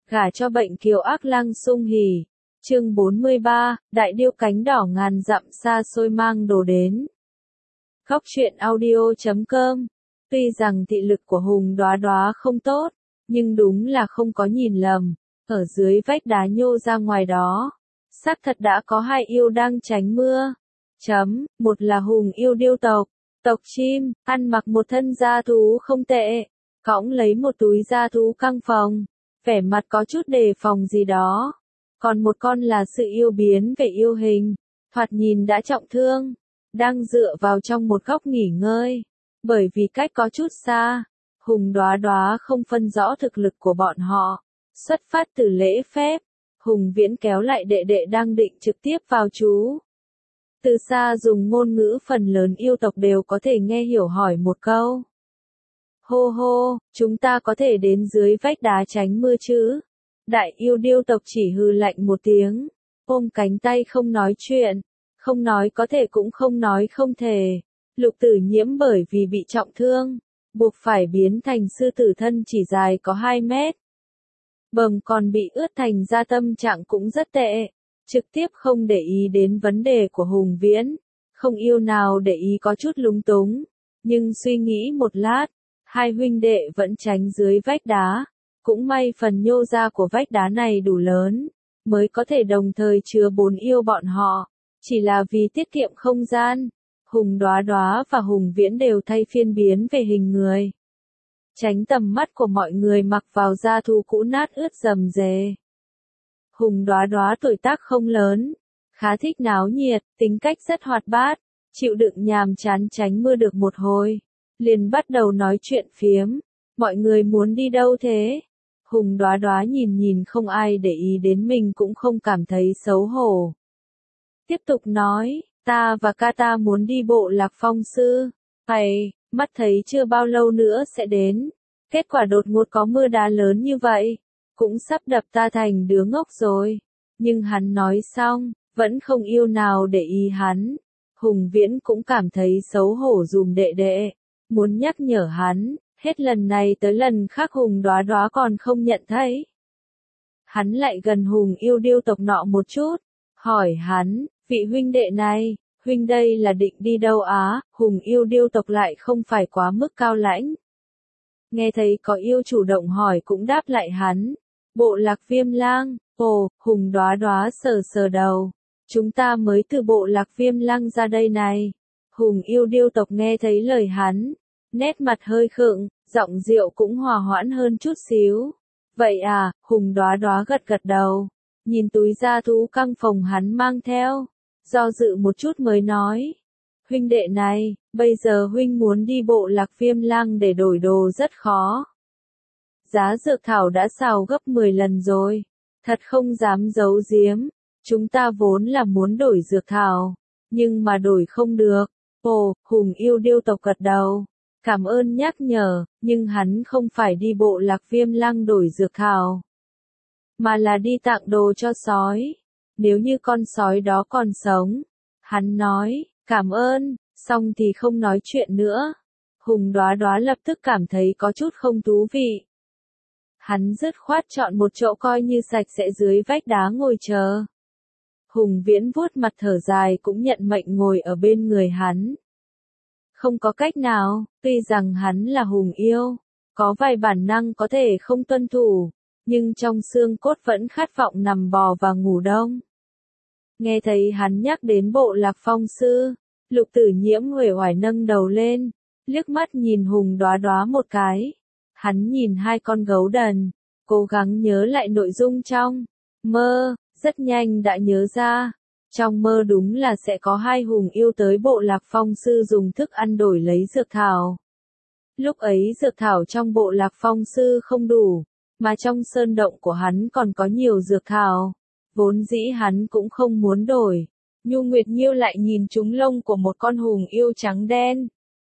gả cho bệnh kiều ác lăng sung hỉ. Chương 43, Đại điêu cánh đỏ ngàn dặm xa xôi mang đồ đến. Góc truyện audio.com. Tuy rằng thị lực của Hùng Đoá Đoá không tốt, nhưng đúng là không có nhìn lầm, ở dưới vách đá nhô ra ngoài đó, xác thật đã có hai yêu đang tránh mưa. Một là Hùng yêu điêu tộc, tộc chim, ăn mặc một thân da thú không tệ, cõng lấy một túi da thú căng phòng, vẻ mặt có chút đề phòng gì đó. Còn một con là sự yêu biến về yêu hình, thoạt nhìn đã trọng thương, đang dựa vào trong một góc nghỉ ngơi. Bởi vì cách có chút xa, Hùng Đoá Đoá không phân rõ thực lực của bọn họ. Xuất phát từ lễ phép, Hùng Viễn kéo lại đệ đệ đang định trực tiếp vào chú. Từ xa dùng ngôn ngữ phần lớn yêu tộc đều có thể nghe hiểu hỏi một câu. Hô hô, chúng ta có thể đến dưới vách đá tránh mưa chứ? Đại yêu điêu tộc chỉ hừ lạnh một tiếng, ôm cánh tay không nói chuyện, không nói có thể cũng không nói không thể. Lục Tử Nhiễm bởi vì bị trọng thương, buộc phải biến thành sư tử thân chỉ dài có 2 mét. Bầm còn bị ướt thành da, tâm trạng cũng rất tệ, trực tiếp không để ý đến vấn đề của Hùng Viễn, không yêu nào để ý có chút lúng túng, nhưng suy nghĩ một lát, hai huynh đệ vẫn tránh dưới vách đá, cũng may phần nhô ra của vách đá này đủ lớn, mới có thể đồng thời chứa 4 yêu bọn họ, chỉ là vì tiết kiệm không gian. Hùng Đoá Đoá và Hùng Viễn đều thay phiên biến về hình người, tránh tầm mắt của mọi người, mặc vào da thú cũ nát ướt rầm rề. Hùng Đoá Đoá tuổi tác không lớn, khá thích náo nhiệt, tính cách rất hoạt bát, chịu đựng nhàm chán tránh mưa được một hồi, liền bắt đầu nói chuyện phiếm. Mọi người muốn đi đâu thế? Hùng Đoá Đoá nhìn nhìn không ai để ý đến mình cũng không cảm thấy xấu hổ. Tiếp tục nói, ta và ca ta muốn đi bộ Lạc Phong Sư. Mắt thấy chưa bao lâu nữa sẽ đến. Kết quả đột ngột có mưa đá lớn như vậy, cũng sắp đập ta thành đứa ngốc rồi. Nhưng hắn nói xong, vẫn không yêu nào để ý hắn. Hùng Viễn cũng cảm thấy xấu hổ dùm đệ đệ, muốn nhắc nhở hắn, hết lần này tới lần khác Hùng Đoá Đoá còn không nhận thấy. Hắn lại gần Hùng yêu điêu tộc nọ một chút, hỏi hắn, vị huynh đệ này, huynh đây là định đi đâu á? Hùng yêu điêu tộc lại không phải quá mức cao lãnh. Nghe thấy có yêu chủ động hỏi cũng đáp lại hắn, bộ Lạc Viêm Lang. Ồ, Hùng Đoá Đoá sờ sờ đầu, chúng ta mới từ bộ Lạc Viêm Lang ra đây này. Hùng yêu điêu tộc nghe thấy lời hắn, nét mặt hơi khựng, giọng điệu cũng hòa hoãn hơn chút xíu. Vậy à? Hùng Đoá Đoá gật gật đầu, nhìn túi da thú căng phòng hắn mang theo, do dự một chút mới nói, huynh đệ này, bây giờ huynh muốn đi bộ Lạc Viêm Lang để đổi đồ rất khó. Giá dược thảo đã xào gấp 10 lần rồi, thật không dám giấu giếm, chúng ta vốn là muốn đổi dược thảo, nhưng mà đổi không được. Ồ, Hùng yêu điêu tộc gật đầu, cảm ơn nhắc nhở, nhưng hắn không phải đi bộ Lạc Viêm Lang đổi dược thảo, mà là đi tặng đồ cho sói, nếu như con sói đó còn sống. Hắn nói, cảm ơn, xong thì không nói chuyện nữa. Hùng Đoá Đoá lập tức cảm thấy có chút không thú vị. Hắn dứt khoát chọn một chỗ coi như sạch sẽ dưới vách đá ngồi chờ. Hùng Viễn vuốt mặt thở dài cũng nhận mệnh ngồi ở bên người hắn. Không có cách nào, tuy rằng hắn là hùng yêu, có vài bản năng có thể không tuân thủ, nhưng trong xương cốt vẫn khát vọng nằm bò và ngủ đông. Nghe thấy hắn nhắc đến bộ Lạc Phong Sư, Lục Tử Nhiễm uể oải nâng đầu lên, liếc mắt nhìn Hùng Đoá Đoá một cái. Hắn nhìn hai con gấu đần, cố gắng nhớ lại nội dung trong mơ, rất nhanh đã nhớ ra. Trong mơ đúng là sẽ có hai hùng yêu tới bộ Lạc Phong Sư dùng thức ăn đổi lấy dược thảo. Lúc ấy dược thảo trong bộ Lạc Phong Sư không đủ, mà trong sơn động của hắn còn có nhiều dược thảo. Vốn dĩ hắn cũng không muốn đổi. Nhu Nguyệt Nhiêu lại nhìn trúng lông của một con hùng yêu trắng đen.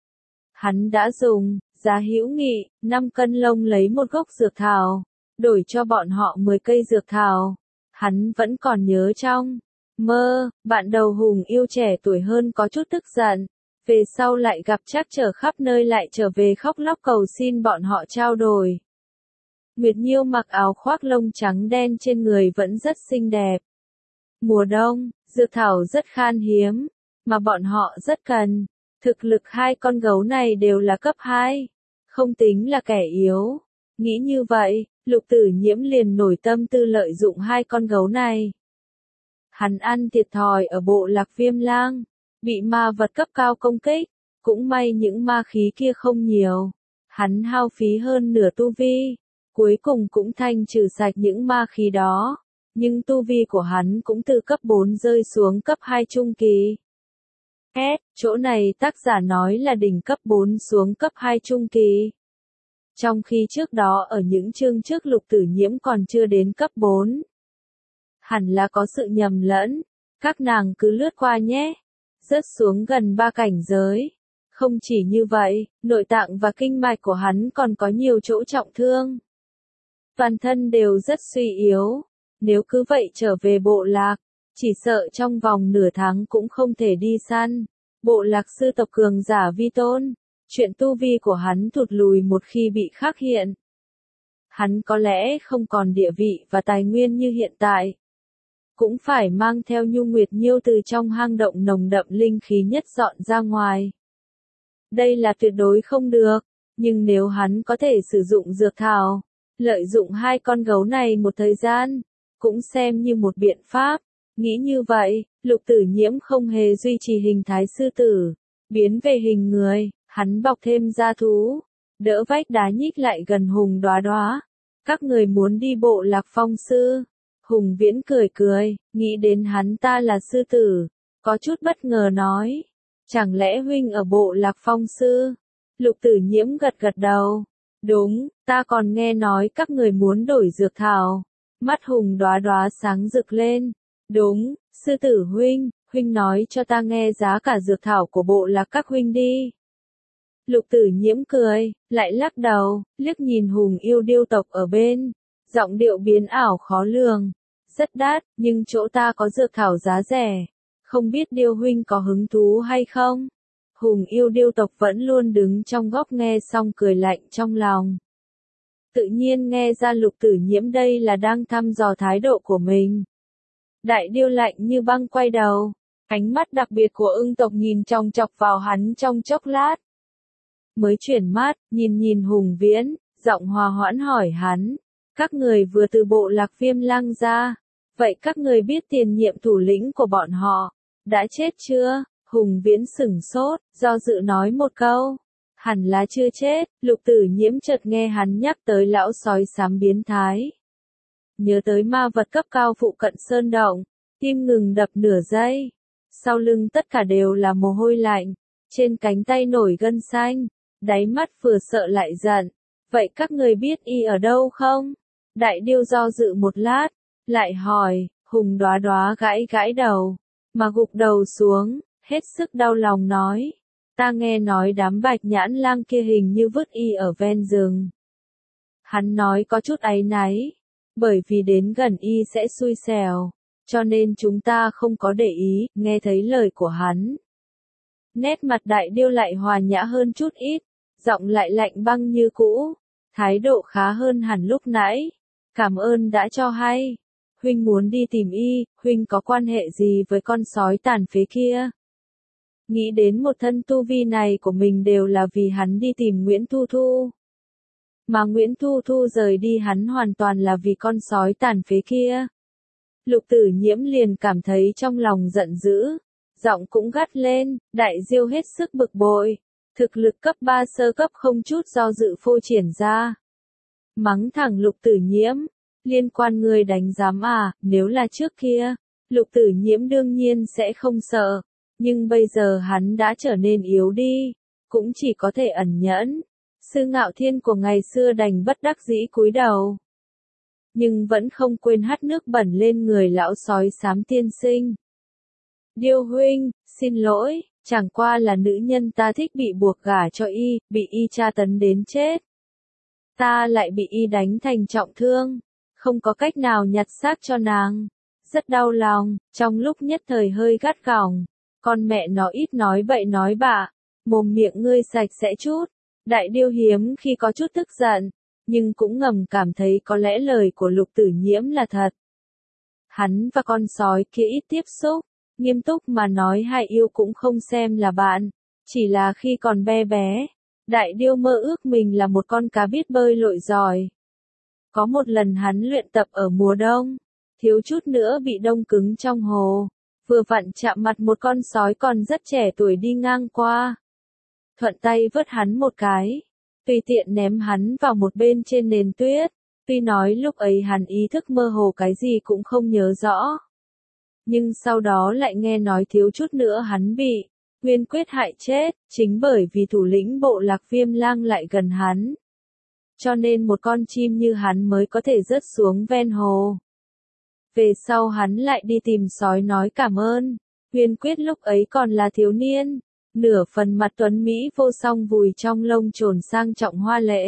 Hắn đã dùng giá hữu nghị 5 cân lông lấy một gốc dược thảo, đổi cho bọn họ 10 cây dược thảo. Hắn vẫn còn nhớ trong mơ, bạn đầu hùng yêu trẻ tuổi hơn có chút tức giận, về sau lại gặp trắc trở khắp nơi lại trở về khóc lóc cầu xin bọn họ trao đổi. Nguyệt Nhiêu mặc áo khoác lông trắng đen trên người vẫn rất xinh đẹp. Mùa đông, dược thảo rất khan hiếm, mà bọn họ rất cần. Thực lực hai con gấu này đều là cấp 2, không tính là kẻ yếu. Nghĩ như vậy, Lục Tử Nhiễm liền nổi tâm tư lợi dụng hai con gấu này. Hắn ăn thiệt thòi ở bộ lạc Viêm Lang, bị ma vật cấp cao công kích, cũng may những ma khí kia không nhiều. Hắn hao phí hơn nửa tu vi, cuối cùng cũng thanh trừ sạch những ma khí đó, nhưng tu vi của hắn cũng từ cấp 4 rơi xuống cấp 2 trung kỳ. Chỗ này tác giả nói là đỉnh cấp 4 xuống cấp 2 trung kỳ. Trong khi trước đó ở những chương trước Lục Tử Nhiễm còn chưa đến cấp 4. Hẳn là có sự nhầm lẫn, các nàng cứ lướt qua nhé. Rớt xuống gần 3 cảnh giới. Không chỉ như vậy, nội tạng và kinh mạch của hắn còn có nhiều chỗ trọng thương. Toàn thân đều rất suy yếu. Nếu cứ vậy trở về bộ lạc, chỉ sợ trong vòng nửa tháng cũng không thể đi săn. Bộ lạc sư tộc cường giả vi tôn, chuyện tu vi của hắn thụt lùi một khi bị khắc hiện. Hắn có lẽ không còn địa vị và tài nguyên như hiện tại. Cũng phải mang theo Nhu Nguyệt Nhiêu từ trong hang động nồng đậm linh khí nhất dọn ra ngoài. Đây là tuyệt đối không được, nhưng nếu hắn có thể sử dụng dược thảo, lợi dụng hai con gấu này một thời gian, cũng xem như một biện pháp. Nghĩ như vậy, Lục Tử Nhiễm không hề duy trì hình thái sư tử, biến về hình người, hắn bọc thêm da thú, đỡ vách đá nhích lại gần Hùng Đóa Đóa. Các người muốn đi bộ lạc phong sư? Hùng Viễn cười cười, nghĩ đến hắn ta là sư tử, có chút bất ngờ nói. Chẳng lẽ huynh ở bộ lạc phong sư? Lục Tử Nhiễm gật gật đầu. Đúng, ta còn nghe nói các người muốn đổi dược thảo. Mắt Hùng Đóa Đóa sáng rực lên. Đúng, sư tử huynh nói cho ta nghe giá cả dược thảo của bộ lạc các huynh đi. Lục Tử Nhiễm cười, lại lắc đầu, liếc nhìn Hùng Yêu điêu tộc ở bên. Giọng điệu biến ảo khó lường. Rất đắt, nhưng chỗ ta có dược thảo giá rẻ. Không biết điêu huynh có hứng thú hay không? Hùng Yêu điêu tộc vẫn luôn đứng trong góc nghe xong cười lạnh trong lòng. Tự nhiên nghe ra Lục Tử Nhiễm đây là đang thăm dò thái độ của mình. Đại điêu lạnh như băng quay đầu, ánh mắt đặc biệt của ưng tộc nhìn chòng chọc vào hắn trong chốc lát. Mới chuyển mắt, nhìn Hùng Viễn, giọng hòa hoãn hỏi hắn, các người vừa từ bộ lạc Viêm Lang ra, vậy các người biết tiền nhiệm thủ lĩnh của bọn họ đã chết chưa? Hùng Viễn sửng sốt, do dự nói một câu, hẳn là chưa chết. Lục Tử Nhiễm chợt nghe hắn nhắc tới lão sói xám biến thái. Nhớ tới ma vật cấp cao phụ cận sơn động, tim ngừng đập nửa giây. Sau lưng tất cả đều là mồ hôi lạnh, trên cánh tay nổi gân xanh, đáy mắt vừa sợ lại giận. Vậy các người biết y ở đâu không? Đại điêu do dự một lát, lại hỏi. Hùng Đóa Đóa gãi gãi đầu, mà gục đầu xuống, hết sức đau lòng nói. Ta nghe nói đám Bạch Nhãn Lang kia hình như vứt y ở ven rừng. Hắn nói có chút áy náy, bởi vì đến gần y sẽ xui xẻo, cho nên chúng ta không có để ý. Nghe thấy lời của hắn, nét mặt đại điêu lại hòa nhã hơn chút ít, giọng lại lạnh băng như cũ, thái độ khá hơn hẳn lúc nãy. Cảm ơn đã cho hay. Huynh muốn đi tìm y, huynh có quan hệ gì với con sói tàn phế kia? Nghĩ đến một thân tu vi này của mình đều là vì hắn đi tìm Nguyễn Thu Thu. Mà Nguyễn Thu Thu rời đi hắn hoàn toàn là vì con sói tàn phế kia. Lục Tử Nhiễm liền cảm thấy trong lòng giận dữ, giọng cũng gắt lên. Đại diêu hết sức bực bội, thực lực cấp 3 sơ cấp không chút do dự phô triển ra. Mắng thẳng Lục Tử Nhiễm, liên quan ngươi đánh giám à? Nếu là trước kia, Lục Tử Nhiễm đương nhiên sẽ không sợ, nhưng bây giờ hắn đã trở nên yếu đi, cũng chỉ có thể ẩn nhẫn. Sư Ngạo Thiên của ngày xưa đành bất đắc dĩ cúi đầu, nhưng vẫn không quên hắt nước bẩn lên người lão sói xám tiên sinh. Điêu huynh, xin lỗi, chẳng qua là nữ nhân ta thích bị buộc gả cho y, bị y tra tấn đến chết. Ta lại bị y đánh thành trọng thương, không có cách nào nhặt xác cho nàng. Rất đau lòng, trong lúc nhất thời hơi gắt gỏng. Con mẹ nó ít nói bậy nói bạ, mồm miệng ngươi sạch sẽ chút. Đại điêu hiếm khi có chút tức giận, nhưng cũng ngầm cảm thấy có lẽ lời của Lục Tử Nhiễm là thật. Hắn và con sói kia ít tiếp xúc, nghiêm túc mà nói hai yêu cũng không xem là bạn, chỉ là khi còn bé bé, Đại Điêu mơ ước mình là một con cá biết bơi lội giỏi. Có một lần hắn luyện tập ở mùa đông, thiếu chút nữa bị đông cứng trong hồ, vừa vặn chạm mặt một con sói còn rất trẻ tuổi đi ngang qua. Thuận tay vớt hắn một cái, tùy tiện ném hắn vào một bên trên nền tuyết, tuy nói lúc ấy hắn ý thức mơ hồ cái gì cũng không nhớ rõ. Nhưng sau đó lại nghe nói thiếu chút nữa hắn bị Nguyên Quyết hại chết, chính bởi vì thủ lĩnh bộ lạc Viêm Lang lại gần hắn. Cho nên một con chim như hắn mới có thể rớt xuống ven hồ. Về sau hắn lại đi tìm sói nói cảm ơn, Nguyên Quyết lúc ấy còn là thiếu niên, nửa phần mặt tuấn Mỹ vô song vùi trong lông trồn sang trọng hoa lệ.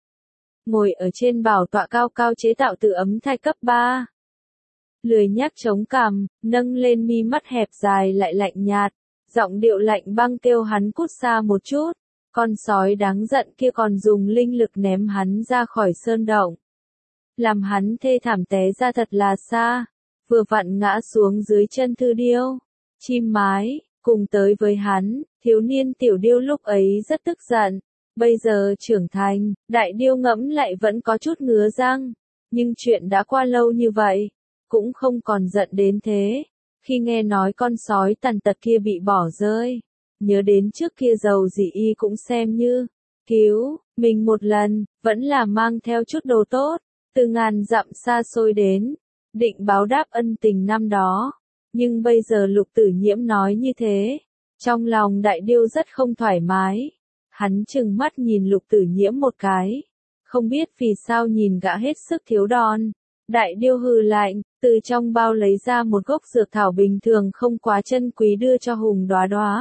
Ngồi ở trên bảo tọa cao cao chế tạo từ ấm thai cấp 3. Lười nhác chống cằm, nâng lên mi mắt hẹp dài lại lạnh nhạt, giọng điệu lạnh băng kêu hắn cút xa một chút, con sói đáng giận kia còn dùng linh lực ném hắn ra khỏi sơn động. Làm hắn thê thảm té ra thật là xa, vừa vặn ngã xuống dưới chân Thư Điêu. Chim mái, cùng tới với hắn, thiếu niên Tiểu Điêu lúc ấy rất tức giận, bây giờ trưởng thành, Đại Điêu ngẫm lại vẫn có chút ngứa răng, nhưng chuyện đã qua lâu như vậy, cũng không còn giận đến thế. Khi nghe nói con sói tàn tật kia bị bỏ rơi, nhớ đến trước kia dầu gì y cũng xem như cứu mình một lần, vẫn là mang theo chút đồ tốt, từ ngàn dặm xa xôi đến, định báo đáp ân tình năm đó. Nhưng bây giờ Lục Tử Nhiễm nói như thế, trong lòng Đại Điêu rất không thoải mái. Hắn trừng mắt nhìn Lục Tử Nhiễm một cái, không biết vì sao nhìn gã hết sức thiếu đòn. Đại Điêu hừ lạnh, từ trong bao lấy ra một gốc dược thảo bình thường không quá chân quý đưa cho Hùng Đóa Đóa.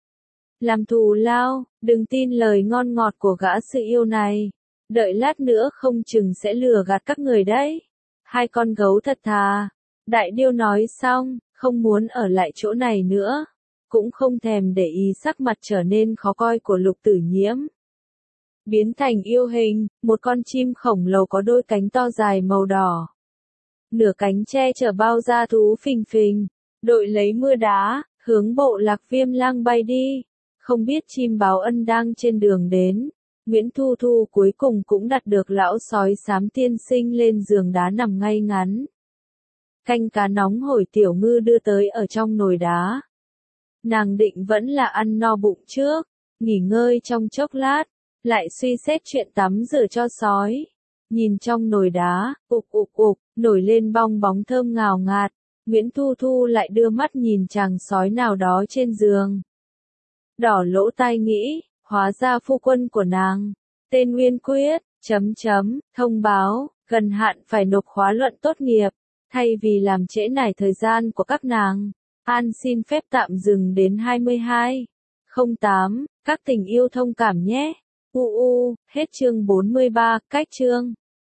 Làm thù lao, đừng tin lời ngon ngọt của gã sự yêu này. Đợi lát nữa không chừng sẽ lừa gạt các người đấy. Hai con gấu thật thà. Đại Điêu nói xong, không muốn ở lại chỗ này nữa. Cũng không thèm để ý sắc mặt trở nên khó coi của Lục Tử Nhiễm. Biến thành yêu hình, một con chim khổng lồ có đôi cánh to dài màu đỏ. Nửa cánh che chở bao da thú phình phình, đội lấy mưa đá, hướng bộ lạc Viêm Lang bay đi. Không biết chim báo ân đang trên đường đến, Nguyễn Thu Thu cuối cùng cũng đặt được lão sói xám tiên sinh lên giường đá nằm ngay ngắn. Canh cá nóng hổi tiểu ngư đưa tới ở trong nồi đá. Nàng định vẫn là ăn no bụng trước, nghỉ ngơi trong chốc lát, lại suy xét chuyện tắm rửa cho sói. Nhìn trong nồi đá, nổi lên bong bóng thơm ngào ngạt, Nguyễn Thu Thu lại đưa mắt nhìn chàng sói nào đó trên giường. Đỏ lỗ tai nghĩ, hóa ra phu quân của nàng, tên Nguyên Quyết, thông báo, gần hạn phải nộp khóa luận tốt nghiệp, thay vì làm trễ nải thời gian của các nàng. An xin phép tạm dừng đến 22:08, các tình yêu thông cảm nhé. Hết chương 43, cách chương.